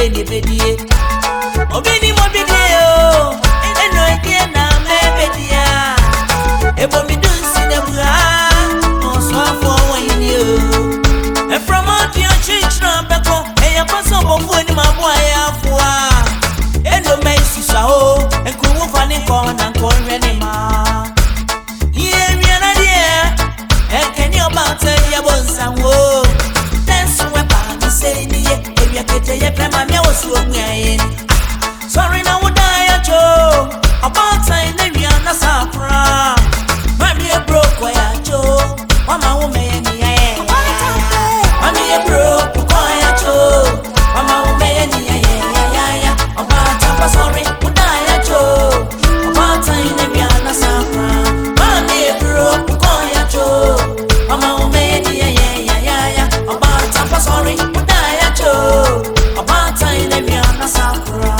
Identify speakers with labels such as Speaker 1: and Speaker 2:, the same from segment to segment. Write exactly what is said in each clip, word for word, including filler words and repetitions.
Speaker 1: ni bedie. Obini mo bedie o. Eno edie na me bedia. Ebo mi dun si de bra. No so afo wan ni o. And from out your church na beko. E ya paso bo fu ni ma bo ya fu a. Eno me sisa o. En ku wo fa ni ko na ko re ni ma. Ye mi na die. E ke ni oba te ya bonsa wo. Dance we pa mi say ni ye. E bi akete ye prema mi wo su omuaye. Sorry na wo die ya cho. About time na wi na sapra. Mami e broke wa ya cho. Mama wo me ni ya ye. Mami e broke ko ya cho. Mama wo me ni ya ye ya ya ya. About time sorry wo die ya cho. About time na wi na sapra. Mami e broke ko ya cho. Mama wo me ni ya ye ya ya ya. About time sorry wo die ya cho. About time na wi na sapra.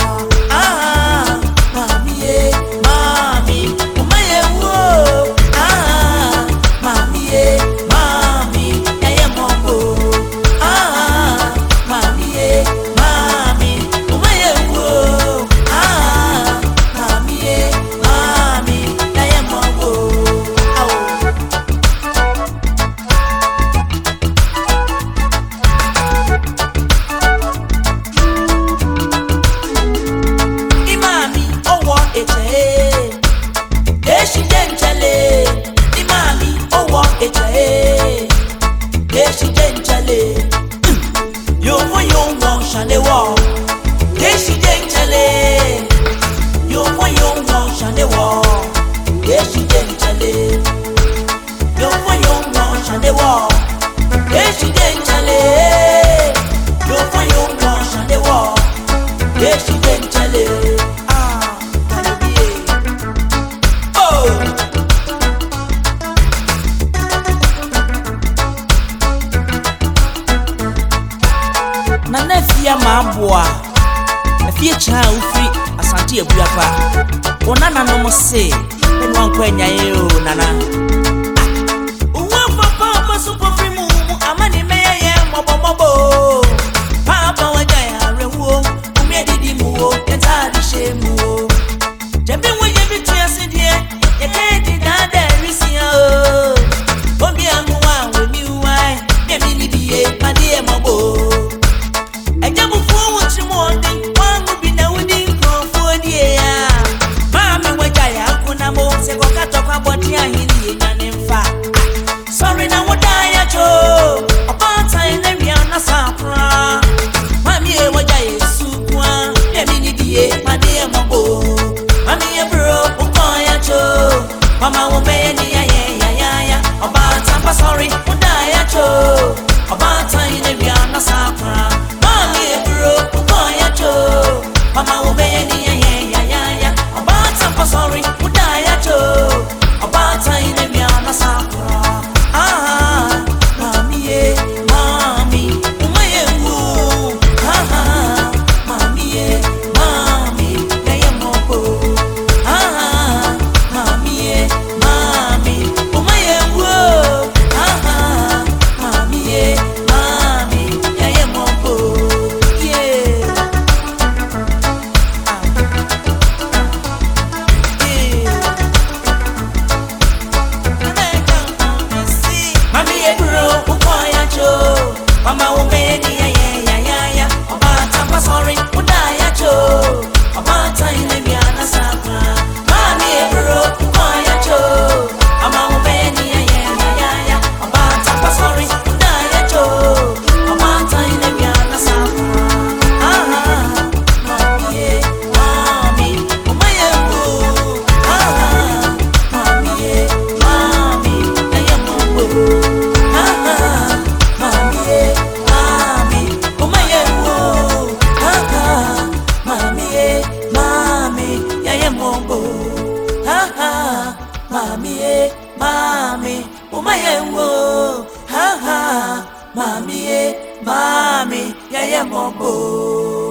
Speaker 1: Say, and one quenya you, Nana. One papa, super free move, a money may mobo. Papa, when I are a woo, who made it move, and I shame move. Jumping when you betray us in here, you can't deny there is you. Don't be a one with you, why? Maybe be a my dear mobo. I jump forward to morning, one would be now within for the air. Se ko kato kwa boti ahini ya nemfa. Sorry na woda ya cho. Obata ine wi na sapra. Mami e woja Yesu kwa. Emi ni die made e mobo. Mami e bro ukon ya cho. Mama wo me ni ya ya ya ya. Obata pa sorry woda ya cho. Obata ine wi na sapra. Mami e bro ukon ya cho. Mama wo me ni ya ya ya ya. Obata pa sorry woda ya cho. About time in my sapra. Ah, mommy, eh, mommy, my woo. Ah, mommy, eh, mommy, I am mopo. Ah, mommy, eh, mommy, my woo. Ah, mommy, eh, mommy, I am mopo. Yeah. Mama wo me ni ya ya ya ya. Obata pa sorry woda ya cho. Obata ine mi ana sapra. Mami e bro ko ya cho. Mama wo me ni ya ya ya ya. Obata pa sorry woda ya cho. Obata ine mi ana sapra. Ah, mami e mami o my boo. Ah, mami e mami ya ya mo. Ah, mami e Mami, eh, mami, oh my wo, ha ha, mami, eh, mami, yeah yeah, mombo.